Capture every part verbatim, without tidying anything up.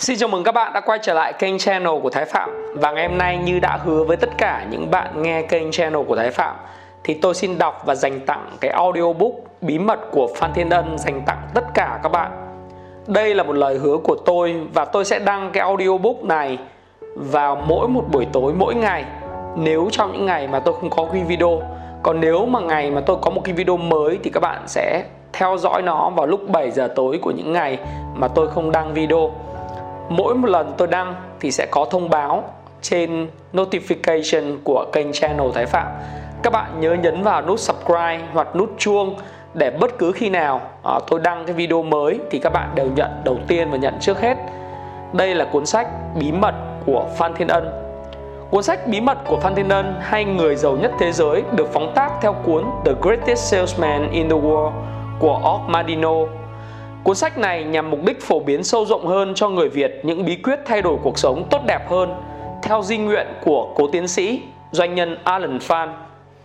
Xin chào mừng các bạn đã quay trở lại kênh channel của Thái Phạm. Và ngày hôm nay, như đã hứa với tất cả những bạn nghe kênh channel của Thái Phạm, thì tôi xin đọc và dành tặng cái audiobook Bí mật của Phan Thiên Ân dành tặng tất cả các bạn. Đây là một lời hứa của tôi và tôi sẽ đăng cái audiobook này vào mỗi một buổi tối mỗi ngày, nếu trong những ngày mà tôi không có cái video. Còn nếu mà ngày mà tôi có một cái video mới thì các bạn sẽ theo dõi nó vào lúc bảy giờ tối của những ngày mà tôi không đăng video. Mỗi một lần tôi đăng thì sẽ có thông báo trên notification của kênh channel Thái Phạm. Các bạn nhớ nhấn vào nút subscribe hoặc nút chuông để bất cứ khi nào à, tôi đăng cái video mới thì các bạn đều nhận đầu tiên và nhận trước hết. Đây là cuốn sách Bí mật của Phan Thiên Ân. Cuốn sách Bí mật của Phan Thiên Ân, hay Người giàu nhất thế giới, được phóng tác theo cuốn The Greatest Salesman in the World của Og Mandino. Cuốn sách này nhằm mục đích phổ biến sâu rộng hơn cho người Việt những bí quyết thay đổi cuộc sống tốt đẹp hơn theo di nguyện của cố tiến sĩ, doanh nhân Alan Phan.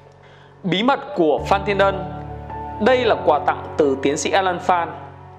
Bí mật của Phan Thiên Ân. Đây là quà tặng từ tiến sĩ Alan Phan.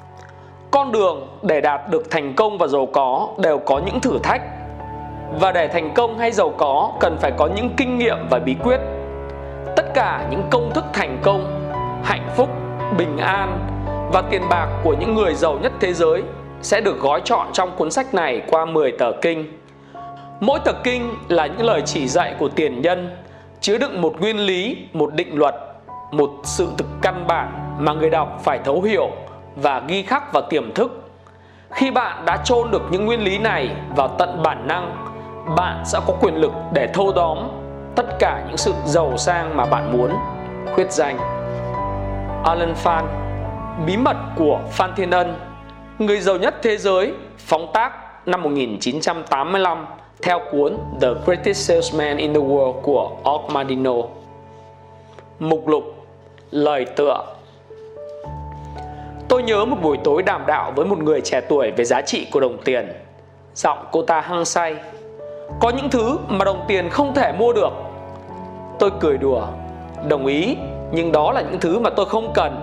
Con đường để đạt được thành công và giàu có đều có những thử thách. Và để thành công hay giàu có cần phải có những kinh nghiệm và bí quyết. Tất cả những công thức thành công, hạnh phúc, bình an và tiền bạc của những người giàu nhất thế giới sẽ được gói trọn trong cuốn sách này qua mười tờ kinh. Mỗi tờ kinh là những lời chỉ dạy của tiền nhân, chứa đựng một nguyên lý, một định luật, một sự thực căn bản mà người đọc phải thấu hiểu và ghi khắc vào tiềm thức. Khi bạn đã chôn được những nguyên lý này vào tận bản năng, bạn sẽ có quyền lực để thâu tóm tất cả những sự giàu sang mà bạn muốn. Khuyết danh Alan Phan. Bí mật của Phan Thiên Ân, người giàu nhất thế giới, phóng tác năm một nghìn chín trăm tám mươi lăm theo cuốn The Greatest Salesman in the World của Og Mandino. Mục lục. Lời tựa. Tôi nhớ một buổi tối đàm đạo với một người trẻ tuổi về giá trị của đồng tiền. Giọng cô ta hăng say. Có những thứ mà đồng tiền không thể mua được. Tôi cười đùa. Đồng ý, nhưng đó là những thứ mà tôi không cần.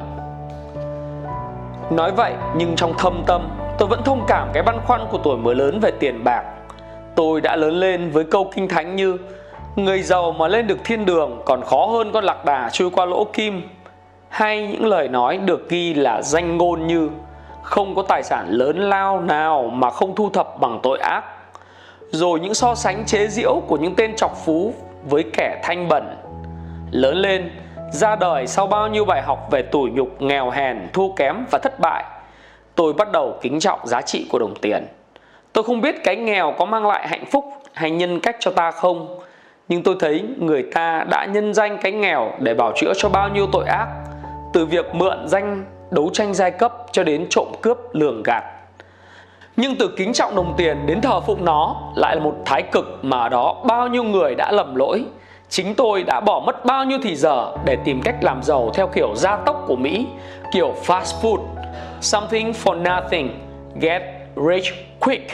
Nói vậy nhưng trong thâm tâm tôi vẫn thông cảm cái băn khoăn của tuổi mới lớn về tiền bạc. Tôi đã lớn lên với câu kinh thánh như người giàu mà lên được thiên đường còn khó hơn con lạc đà chui qua lỗ kim, hay những lời nói được ghi là danh ngôn như không có tài sản lớn lao nào mà không thu thập bằng tội ác. Rồi những so sánh chế giễu của những tên trọc phú với kẻ thanh bẩn. Lớn lên, ra đời sau bao nhiêu bài học về tủi nhục, nghèo hèn, thua kém và thất bại, tôi bắt đầu kính trọng giá trị của đồng tiền. Tôi không biết cái nghèo có mang lại hạnh phúc hay nhân cách cho ta không, nhưng tôi thấy người ta đã nhân danh cái nghèo để bào chữa cho bao nhiêu tội ác, từ việc mượn danh đấu tranh giai cấp cho đến trộm cướp, lường gạt. Nhưng từ kính trọng đồng tiền đến thờ phụng nó lại là một thái cực mà ở đó bao nhiêu người đã lầm lỗi. Chính tôi đã bỏ mất bao nhiêu thì giờ để tìm cách làm giàu theo kiểu gia tốc của Mỹ, kiểu fast food, something for nothing, get rich quick.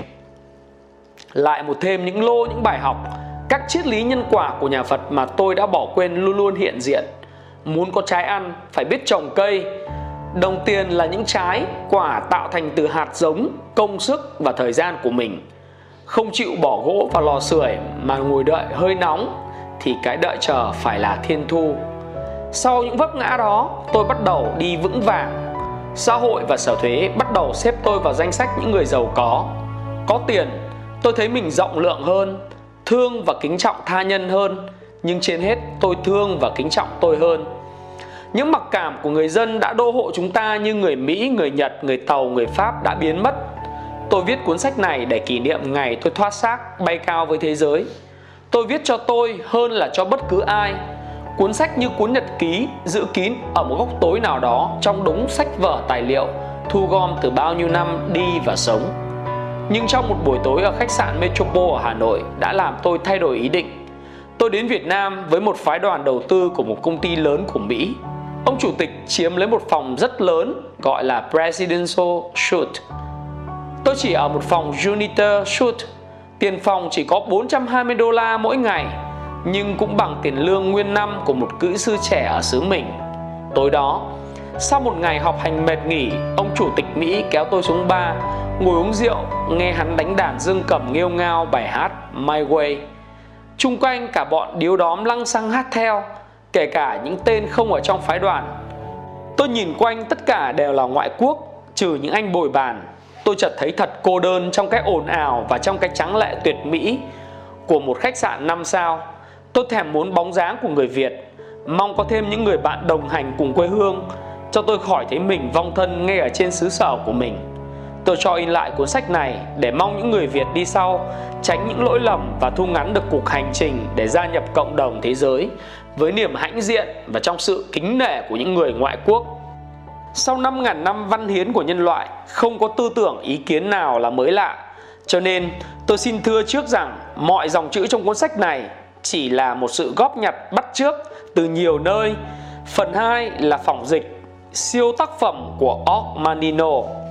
Lại một thêm những lô những bài học, các triết lý nhân quả của nhà Phật mà tôi đã bỏ quên luôn luôn hiện diện. Muốn có trái ăn phải biết trồng cây. Đồng tiền là những trái, quả tạo thành từ hạt giống, công sức và thời gian của mình. Không chịu bỏ gỗ vào lò sưởi mà ngồi đợi hơi nóng thì cái đợi chờ phải là thiên thu. Sau những vấp ngã đó, tôi bắt đầu đi vững vàng. Xã hội và sở thuế bắt đầu xếp tôi vào danh sách những người giàu có. Có tiền, tôi thấy mình rộng lượng hơn, thương và kính trọng tha nhân hơn. Nhưng trên hết, tôi thương và kính trọng tôi hơn. Những mặc cảm của người dân đã đô hộ chúng ta như người Mỹ, người Nhật, người Tàu, người Pháp đã biến mất. Tôi viết cuốn sách này để kỷ niệm ngày tôi thoát xác bay cao với thế giới. Tôi viết cho tôi hơn là cho bất cứ ai. Cuốn sách như cuốn nhật ký giữ kín ở một góc tối nào đó trong đống sách vở tài liệu thu gom từ bao nhiêu năm đi và sống. Nhưng trong một buổi tối ở khách sạn Metropole ở Hà Nội đã làm tôi thay đổi ý định. Tôi đến Việt Nam với một phái đoàn đầu tư của một công ty lớn của Mỹ. Ông chủ tịch chiếm lấy một phòng rất lớn gọi là Presidential Suite. Tôi chỉ ở một phòng Junior Suite. Tiền phòng chỉ có bốn trăm hai mươi đô la mỗi ngày, nhưng cũng bằng tiền lương nguyên năm của một kỹ sư trẻ ở xứ mình. Tối đó, Sau một ngày họp hành mệt nghỉ, ông chủ tịch Mỹ kéo tôi xuống bar, ngồi uống rượu, nghe hắn đánh đàn dương cầm nghêu ngao bài hát My Way. Chung quanh cả bọn điếu đóm lăng xăng hát theo, kể cả những tên không ở trong phái đoàn. Tôi nhìn quanh tất cả đều là ngoại quốc, trừ những anh bồi bàn. Tôi chợt thấy thật cô đơn trong cái ồn ào và trong cái tráng lệ tuyệt mỹ của một khách sạn năm sao. Tôi thèm muốn bóng dáng của người Việt, mong có thêm những người bạn đồng hành cùng quê hương, cho tôi khỏi thấy mình vong thân ngay ở trên xứ sở của mình. Tôi cho in lại cuốn sách này để mong những người Việt đi sau tránh những lỗi lầm và thu ngắn được cuộc hành trình để gia nhập cộng đồng thế giới với niềm hãnh diện và trong sự kính nể của những người ngoại quốc. Sau năm ngàn năm văn hiến của nhân loại, không có tư tưởng ý kiến nào là mới lạ. Cho nên tôi xin thưa trước rằng mọi dòng chữ trong cuốn sách này chỉ là một sự góp nhặt bắt chước từ nhiều nơi. Phần hai là phỏng dịch siêu tác phẩm của Ormanino.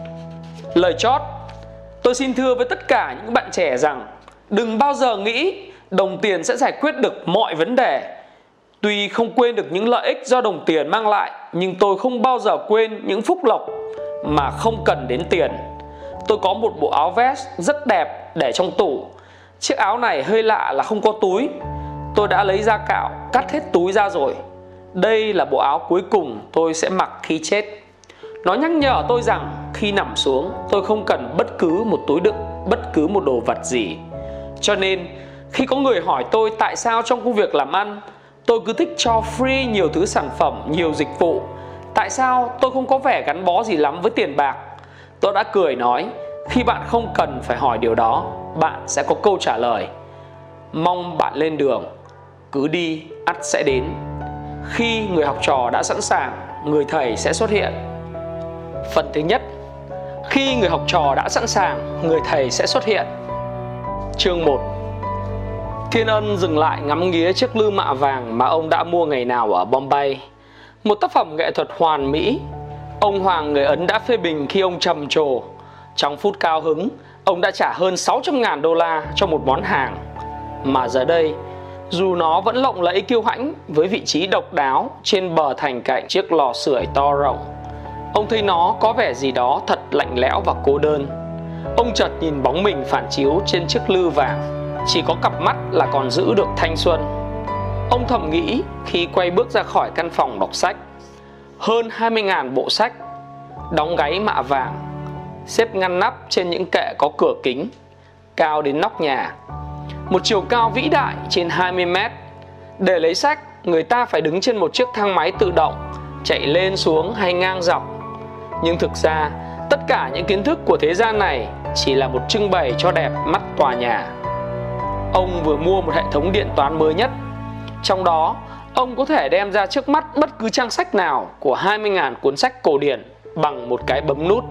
Lời chót, tôi xin thưa với tất cả những bạn trẻ rằng đừng bao giờ nghĩ đồng tiền sẽ giải quyết được mọi vấn đề. Tuy không quên được những lợi ích do đồng tiền mang lại, nhưng tôi không bao giờ quên những phúc lộc mà không cần đến tiền. Tôi có một bộ áo vest rất đẹp để trong tủ. Chiếc áo này hơi lạ là không có túi. Tôi đã lấy da cạo cắt hết túi ra rồi. Đây là bộ áo cuối cùng tôi sẽ mặc khi chết. Nó nhắc nhở tôi rằng khi nằm xuống tôi không cần bất cứ một túi đựng bất cứ một đồ vật gì. Cho nên khi có người hỏi tôi tại sao trong công việc làm ăn tôi cứ thích cho free nhiều thứ sản phẩm, nhiều dịch vụ, tại sao tôi không có vẻ gắn bó gì lắm với tiền bạc, tôi đã cười nói khi bạn không cần phải hỏi điều đó, bạn sẽ có câu trả lời. Mong bạn lên đường, cứ đi ắt sẽ đến. Khi người học trò đã sẵn sàng, người thầy sẽ xuất hiện. Phần thứ nhất, khi người học trò đã sẵn sàng, người thầy sẽ xuất hiện. Chương một. Thiên Ân dừng lại ngắm nghía chiếc lư mạ vàng mà ông đã mua ngày nào ở Bombay. Một tác phẩm nghệ thuật hoàn mỹ. Ông Hoàng người Ấn đã phê bình khi ông trầm trồ. Trong phút cao hứng, ông đã trả hơn sáu trăm ngàn đô la cho một món hàng. Mà giờ đây, dù nó vẫn lộng lẫy kiêu hãnh với vị trí độc đáo trên bờ thành cạnh chiếc lò sưởi to rộng, ông thấy nó có vẻ gì đó thật lạnh lẽo và cô đơn. Ông chợt nhìn bóng mình phản chiếu trên chiếc lư vàng, chỉ có cặp mắt là còn giữ được thanh xuân. Ông thầm nghĩ khi quay bước ra khỏi căn phòng đọc sách. Hơn hai mươi ngàn bộ sách, đóng gáy mạ vàng, xếp ngăn nắp trên những kệ có cửa kính, cao đến nóc nhà. Một chiều cao vĩ đại trên hai mươi mét. Để lấy sách, người ta phải đứng trên một chiếc thang máy tự động, chạy lên xuống hay ngang dọc. Nhưng thực ra, tất cả những kiến thức của thế gian này chỉ là một trưng bày cho đẹp mắt tòa nhà. Ông vừa mua một hệ thống điện toán mới nhất. Trong đó, ông có thể đem ra trước mắt bất cứ trang sách nào của hai mươi ngàn cuốn sách cổ điển bằng một cái bấm nút.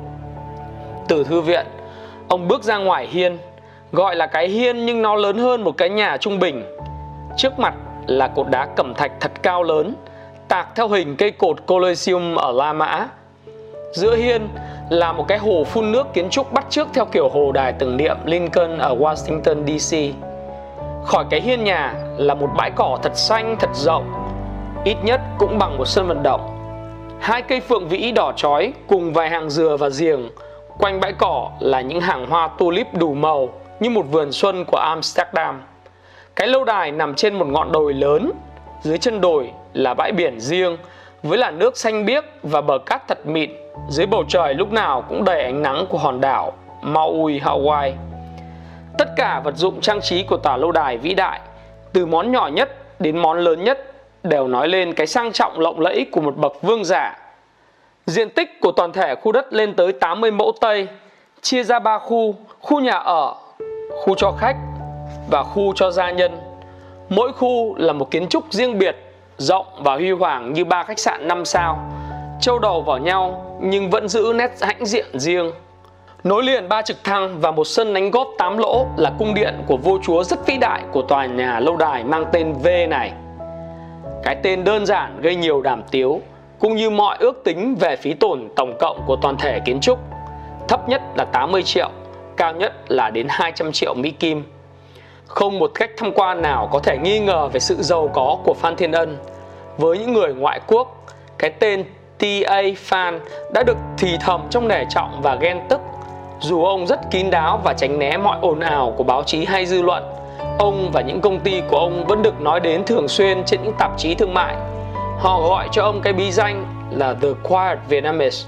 Từ thư viện, ông bước ra ngoài hiên, gọi là cái hiên nhưng nó lớn hơn một cái nhà trung bình. Trước mặt là cột đá cẩm thạch thật cao lớn, tạc theo hình cây cột Colosseum ở La Mã. Giữa hiên là một cái hồ phun nước kiến trúc bắt chước theo kiểu hồ đài tưởng niệm Lincoln ở Washington đê xê. Khỏi cái hiên nhà là một bãi cỏ thật xanh thật rộng, ít nhất cũng bằng một sân vận động. Hai cây phượng vĩ đỏ chói cùng vài hàng dừa và giềng. Quanh bãi cỏ là những hàng hoa tulip đủ màu như một vườn xuân của Amsterdam. Cái lâu đài nằm trên một ngọn đồi lớn. Dưới chân đồi là bãi biển riêng với làn nước xanh biếc và bờ cát thật mịn. Dưới bầu trời lúc nào cũng đầy ánh nắng của hòn đảo Maui, Hawaii. Tất cả vật dụng trang trí của tòa lâu đài vĩ đại, từ món nhỏ nhất đến món lớn nhất, đều nói lên cái sang trọng lộng lẫy của một bậc vương giả. Diện tích của toàn thể khu đất lên tới tám mươi mẫu Tây, chia ra ba khu: khu nhà ở, khu cho khách và khu cho gia nhân. Mỗi khu là một kiến trúc riêng biệt, rộng và huy hoàng như ba khách sạn năm sao, châu đầu vào nhau nhưng vẫn giữ nét hãnh diện riêng. Nối liền ba trực thăng và một sân đánh góp tám lỗ là cung điện của vua chúa rất vĩ đại của tòa nhà lâu đài mang tên V này. Cái tên đơn giản gây nhiều đàm tiếu, cũng như mọi ước tính về phí tổn tổng cộng của toàn thể kiến trúc. Thấp nhất là tám mươi triệu, cao nhất là đến hai trăm triệu Mỹ Kim. Không một khách tham quan nào có thể nghi ngờ về sự giàu có của Phan Thiên Ân. Với những người ngoại quốc, cái tên tê a Fan đã được thì thầm trong nể trọng và ghen tức. Dù ông rất kín đáo và tránh né mọi ồn ào của báo chí hay dư luận, ông và những công ty của ông vẫn được nói đến thường xuyên trên những tạp chí thương mại. Họ gọi cho ông cái bí danh là The Quiet Vietnamese.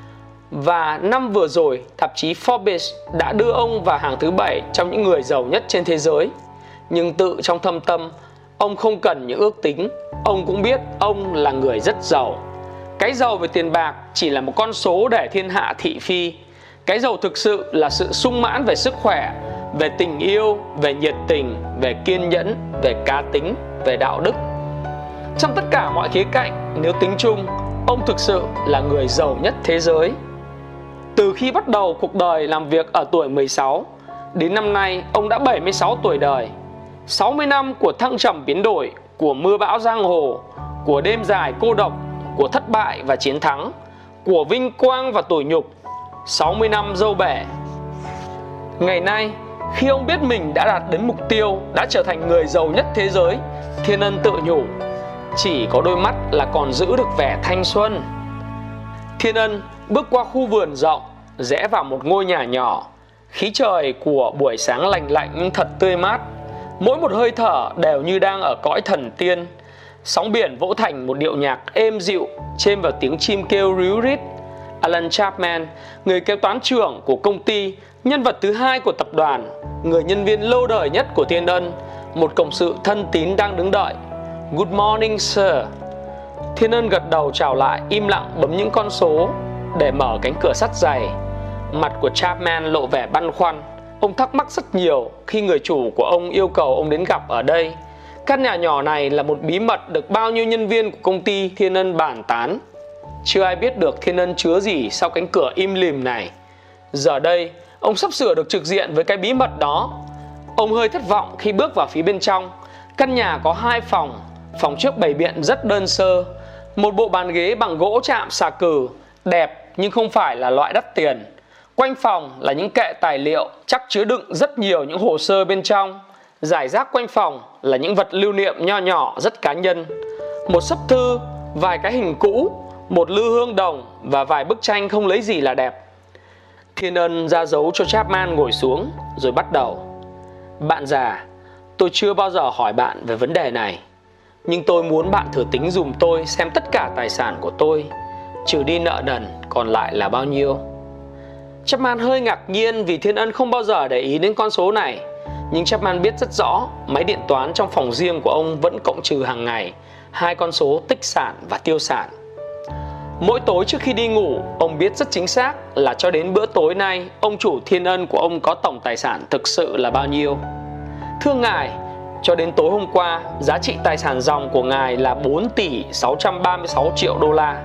Và năm vừa rồi, tạp chí Forbes đã đưa ông vào hàng thứ bảy trong những người giàu nhất trên thế giới. Nhưng tự trong thâm tâm, ông không cần những ước tính. Ông cũng biết ông là người rất giàu. Cái giàu về tiền bạc chỉ là một con số để thiên hạ thị phi. Cái giàu thực sự là sự sung mãn về sức khỏe, về tình yêu, về nhiệt tình, về kiên nhẫn, về cá tính, về đạo đức. Trong tất cả mọi khía cạnh, nếu tính chung, ông thực sự là người giàu nhất thế giới. Từ khi bắt đầu cuộc đời làm việc ở tuổi mười sáu, đến năm nay ông đã bảy mươi sáu tuổi đời. sáu mươi năm của thăng trầm biến đổi, của mưa bão giang hồ, của đêm dài cô độc, của thất bại và chiến thắng, của vinh quang và tủi nhục. sáu mươi năm dâu bể. Ngày nay, khi ông biết mình đã đạt đến mục tiêu, đã trở thành người giàu nhất thế giới, Thiên Ân tự nhủ, chỉ có đôi mắt là còn giữ được vẻ thanh xuân. Thiên Ân bước qua khu vườn rộng, rẽ vào một ngôi nhà nhỏ. Khí trời của buổi sáng lành lạnh nhưng thật tươi mát. Mỗi một hơi thở đều như đang ở cõi thần tiên. Sóng biển vỗ thành một điệu nhạc êm dịu, chêm vào tiếng chim kêu ríu rít. Alan Chapman, người kế toán trưởng của công ty, nhân vật thứ hai của tập đoàn, người nhân viên lâu đời nhất của Thiên Ân, một cộng sự thân tín đang đứng đợi. Good morning sir. Thiên Ân gật đầu chào lại, im lặng bấm những con số để mở cánh cửa sắt dày. Mặt của Chapman lộ vẻ băn khoăn. Ông thắc mắc rất nhiều khi người chủ của ông yêu cầu ông đến gặp ở đây. Căn nhà nhỏ này là một bí mật được bao nhiêu nhân viên của công ty Thiên Ân bàn tán. Chưa ai biết được Thiên Ân chứa gì sau cánh cửa im lìm này. Giờ đây, ông sắp sửa được trực diện với cái bí mật đó. Ông hơi thất vọng khi bước vào phía bên trong. Căn nhà có hai phòng. Phòng trước bày biện rất đơn sơ. Một bộ bàn ghế bằng gỗ chạm xà cừ, đẹp nhưng không phải là loại đắt tiền. Quanh phòng là những kệ tài liệu, chắc chứa đựng rất nhiều những hồ sơ bên trong. Rải rác quanh phòng là những vật lưu niệm nho nhỏ rất cá nhân. Một xấp thư, vài cái hình cũ, một lư hương đồng và vài bức tranh không lấy gì là đẹp. Thiên Ân ra dấu cho Chapman ngồi xuống rồi bắt đầu. Bạn già, tôi chưa bao giờ hỏi bạn về vấn đề này, nhưng tôi muốn bạn thử tính dùm tôi xem tất cả tài sản của tôi, trừ đi nợ nần, còn lại là bao nhiêu. Chapman hơi ngạc nhiên vì Thiên Ân không bao giờ để ý đến con số này. Nhưng Chapman biết rất rõ máy điện toán trong phòng riêng của ông vẫn cộng trừ hàng ngày hai con số tích sản và tiêu sản. Mỗi tối trước khi đi ngủ, ông biết rất chính xác là cho đến bữa tối nay, ông chủ Thiên Ân của ông có tổng tài sản thực sự là bao nhiêu. Thưa ngài, cho đến tối hôm qua, giá trị tài sản ròng của ngài là bốn tỷ sáu trăm ba mươi sáu triệu đô la.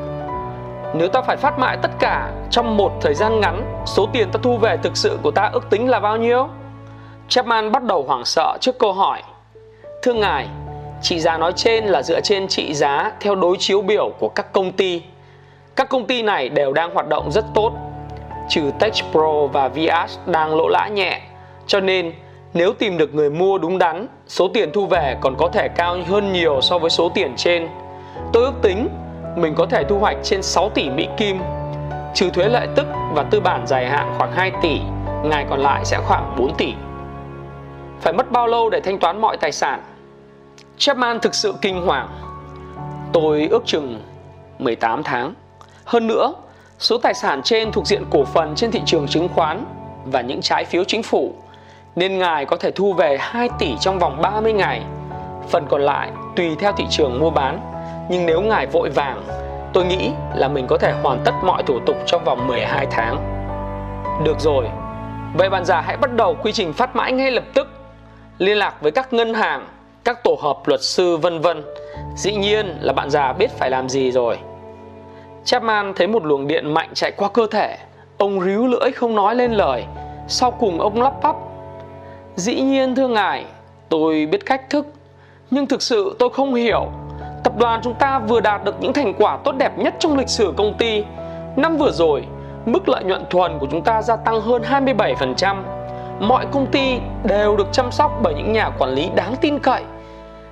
Nếu ta phải phát mại tất cả trong một thời gian ngắn, số tiền ta thu về thực sự của ta ước tính là bao nhiêu? Chapman bắt đầu hoảng sợ trước câu hỏi. Thưa ngài, trị giá nói trên là dựa trên trị giá theo đối chiếu biểu của các công ty. Các công ty này đều đang hoạt động rất tốt, trừ Techpro và Vias đang lỗ lã nhẹ. Cho nên nếu tìm được người mua đúng đắn, số tiền thu về còn có thể cao hơn nhiều so với số tiền trên. Tôi ước tính mình có thể thu hoạch trên sáu tỷ Mỹ Kim, trừ thuế lợi tức và tư bản dài hạn khoảng hai tỷ, ngài còn lại sẽ khoảng bốn tỷ. Phải mất bao lâu để thanh toán mọi tài sản? Chapman thực sự kinh hoàng. Tôi ước chừng mười tám tháng. Hơn nữa, số tài sản trên thuộc diện cổ phần trên thị trường chứng khoán và những trái phiếu chính phủ, nên ngài có thể thu về hai tỷ trong vòng ba mươi ngày. Phần còn lại tùy theo thị trường mua bán. Nhưng nếu ngài vội vàng, tôi nghĩ là mình có thể hoàn tất mọi thủ tục trong vòng mười hai tháng. Được rồi, vậy bạn già hãy bắt đầu quy trình phát mãi ngay lập tức. Liên lạc với các ngân hàng, các tổ hợp luật sư vân vân. Dĩ nhiên là bạn già biết phải làm gì rồi. Chapman thấy một luồng điện mạnh chạy qua cơ thể. Ông ríu lưỡi không nói lên lời. Sau cùng ông lắp bắp. Dĩ nhiên thưa ngài, tôi biết cách thức, nhưng thực sự tôi không hiểu. Tập đoàn chúng ta vừa đạt được những thành quả tốt đẹp nhất trong lịch sử công ty. Năm vừa rồi, mức lợi nhuận thuần của chúng ta gia tăng hơn hai mươi bảy phần trăm. Mọi công ty đều được chăm sóc bởi những nhà quản lý đáng tin cậy.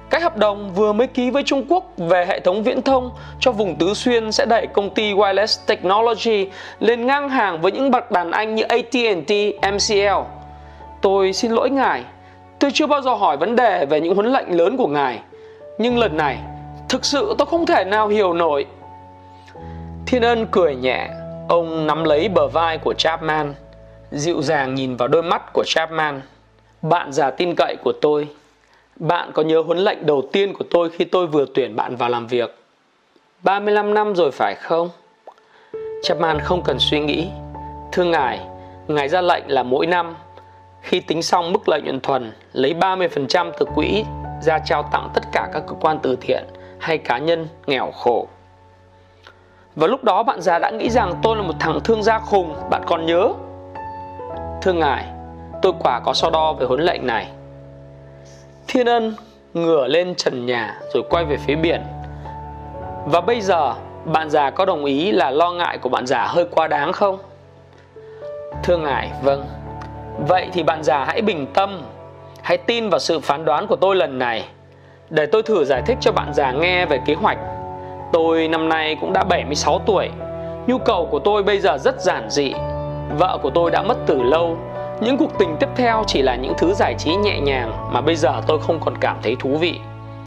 Cái hợp đồng vừa mới ký với Trung Quốc về hệ thống viễn thông cho vùng Tứ Xuyên sẽ đẩy công ty Wireless Technology lên ngang hàng với những bậc đàn anh như a tê and tê, em xê lờ. Tôi xin lỗi ngài, tôi chưa bao giờ hỏi vấn đề về những huấn lệnh lớn của ngài, nhưng lần này thực sự tôi không thể nào hiểu nổi. Thiên Ân cười nhẹ, ông nắm lấy bờ vai của Chapman, dịu dàng nhìn vào đôi mắt của Chapman. Bạn già tin cậy của tôi, bạn có nhớ huấn lệnh đầu tiên của tôi khi tôi vừa tuyển bạn vào làm việc? ba mươi lăm năm rồi phải không? Chapman không cần suy nghĩ. Thưa ngài, ngài ra lệnh là mỗi năm, khi tính xong mức lợi nhuận thuần, lấy ba mươi phần trăm từ quỹ ra trao tặng tất cả các cơ quan từ thiện hay cá nhân nghèo khổ. Và lúc đó bạn già đã nghĩ rằng tôi là một thằng thương gia khùng, bạn còn nhớ? Thưa ngài, tôi quả có so đo về huấn lệnh này. Thiên Ân ngửa lên trần nhà rồi quay về phía biển. Và bây giờ bạn già có đồng ý là lo ngại của bạn già hơi quá đáng không? Thưa ngài, vâng. Vậy thì bạn già hãy bình tâm, hãy tin vào sự phán đoán của tôi lần này. Để tôi thử giải thích cho bạn già nghe về kế hoạch. Tôi năm nay cũng đã bảy mươi sáu tuổi. Nhu cầu của tôi bây giờ rất giản dị. Vợ của tôi đã mất từ lâu. Những cuộc tình tiếp theo chỉ là những thứ giải trí nhẹ nhàng mà bây giờ tôi không còn cảm thấy thú vị.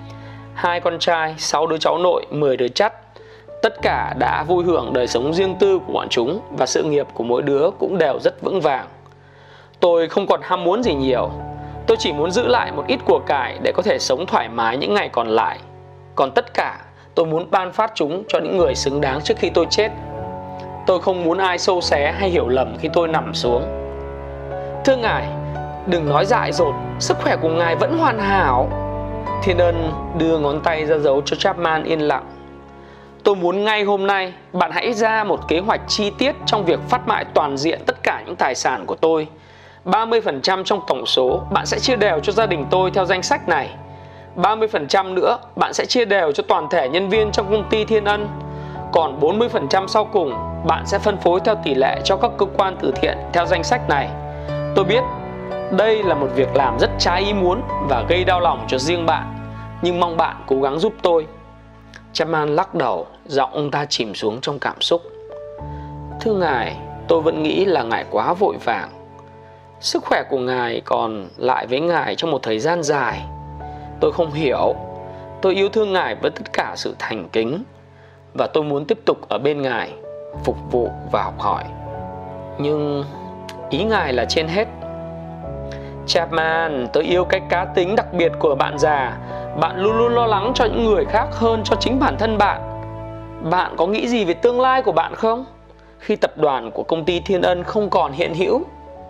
Hai con trai, sáu đứa cháu nội, mười đứa chắt. Tất cả đã vui hưởng đời sống riêng tư của bọn chúng và sự nghiệp của mỗi đứa cũng đều rất vững vàng. Tôi không còn ham muốn gì nhiều. Tôi chỉ muốn giữ lại một ít của cải để có thể sống thoải mái những ngày còn lại. Còn tất cả tôi muốn ban phát chúng cho những người xứng đáng trước khi tôi chết. Tôi không muốn ai xâu xé hay hiểu lầm khi tôi nằm xuống. Thưa ngài, đừng nói dại dột, sức khỏe của ngài vẫn hoàn hảo. Thiên Ân đưa ngón tay ra dấu cho Chapman yên lặng. Tôi muốn ngay hôm nay bạn hãy ra một kế hoạch chi tiết trong việc phát mại toàn diện tất cả những tài sản của tôi. ba mươi phần trăm trong tổng số bạn sẽ chia đều cho gia đình tôi theo danh sách này. ba mươi phần trăm nữa bạn sẽ chia đều cho toàn thể nhân viên trong công ty Thiên Ân. Còn bốn mươi phần trăm sau cùng bạn sẽ phân phối theo tỷ lệ cho các cơ quan từ thiện theo danh sách này. Tôi biết đây là một việc làm rất trái ý muốn và gây đau lòng cho riêng bạn, nhưng mong bạn cố gắng giúp tôi. Chapman lắc đầu, giọng ông ta chìm xuống trong cảm xúc. Thưa ngài, tôi vẫn nghĩ là ngài quá vội vàng. Sức khỏe của ngài còn lại với ngài trong một thời gian dài. Tôi không hiểu. Tôi yêu thương ngài với tất cả sự thành kính, và tôi muốn tiếp tục ở bên ngài, phục vụ và học hỏi. Nhưng ý ngài là trên hết. Chapman, tôi yêu cái cá tính đặc biệt của bạn già. Bạn luôn luôn lo lắng cho những người khác hơn cho chính bản thân bạn. Bạn có nghĩ gì về tương lai của bạn không, khi tập đoàn của công ty Thiên Ân không còn hiện hữu?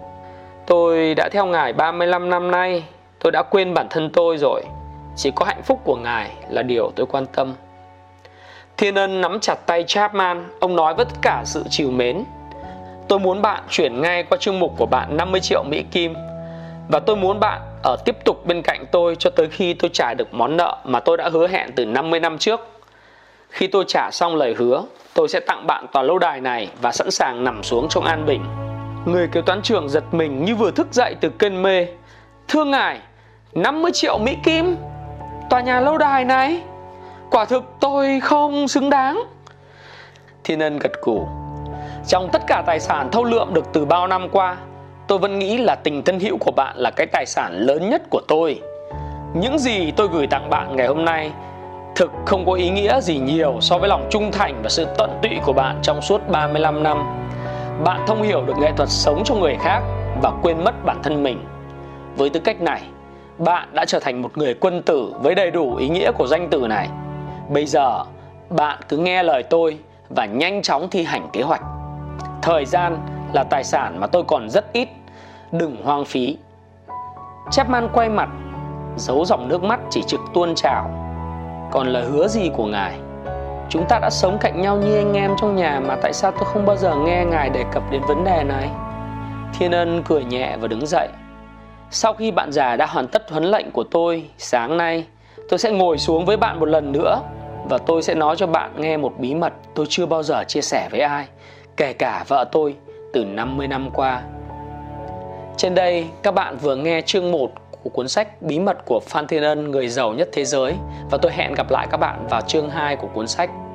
Tôi đã theo ngài ba mươi lăm năm nay. Tôi đã quên bản thân tôi rồi. Chỉ có hạnh phúc của ngài là điều tôi quan tâm. Thiên Ân nắm chặt tay Chapman. Ông nói với tất cả sự trìu mến. Tôi muốn bạn chuyển ngay qua chương mục của bạn năm mươi triệu Mỹ Kim. Và tôi muốn bạn ở tiếp tục bên cạnh tôi cho tới khi tôi trả được món nợ mà tôi đã hứa hẹn từ năm mươi năm trước. Khi tôi trả xong lời hứa, tôi sẽ tặng bạn tòa lâu đài này và sẵn sàng nằm xuống trong an bình. Người kế toán trưởng giật mình như vừa thức dậy từ cơn mê. Thưa ngài, năm mươi triệu Mỹ Kim? Tòa nhà lâu đài này? Quả thực tôi không xứng đáng. Thiên Ân gật gù. Trong tất cả tài sản thâu lượm được từ bao năm qua, tôi vẫn nghĩ là tình thân hữu của bạn là cái tài sản lớn nhất của tôi. Những gì tôi gửi tặng bạn ngày hôm nay thực không có ý nghĩa gì nhiều so với lòng trung thành và sự tận tụy của bạn trong suốt ba mươi lăm năm. Bạn thông hiểu được nghệ thuật sống cho người khác và quên mất bản thân mình. Với tư cách này, bạn đã trở thành một người quân tử với đầy đủ ý nghĩa của danh từ này. Bây giờ, bạn cứ nghe lời tôi và nhanh chóng thi hành kế hoạch. Thời gian là tài sản mà tôi còn rất ít. Đừng hoang phí. Chapman quay mặt, giấu dòng nước mắt chỉ trực tuôn trào. Còn lời hứa gì của ngài? Chúng ta đã sống cạnh nhau như anh em trong nhà, mà tại sao tôi không bao giờ nghe ngài đề cập đến vấn đề này? Thiên Ân cười nhẹ và đứng dậy. Sau khi bạn già đã hoàn tất huấn lệnh của tôi, sáng nay tôi sẽ ngồi xuống với bạn một lần nữa, và tôi sẽ nói cho bạn nghe một bí mật tôi chưa bao giờ chia sẻ với ai, kể cả vợ tôi, từ năm mươi năm qua. Trên đây các bạn vừa nghe chương một của cuốn sách Bí mật của Phan Thiên Ân, người giàu nhất thế giới. Và tôi hẹn gặp lại các bạn vào chương hai của cuốn sách.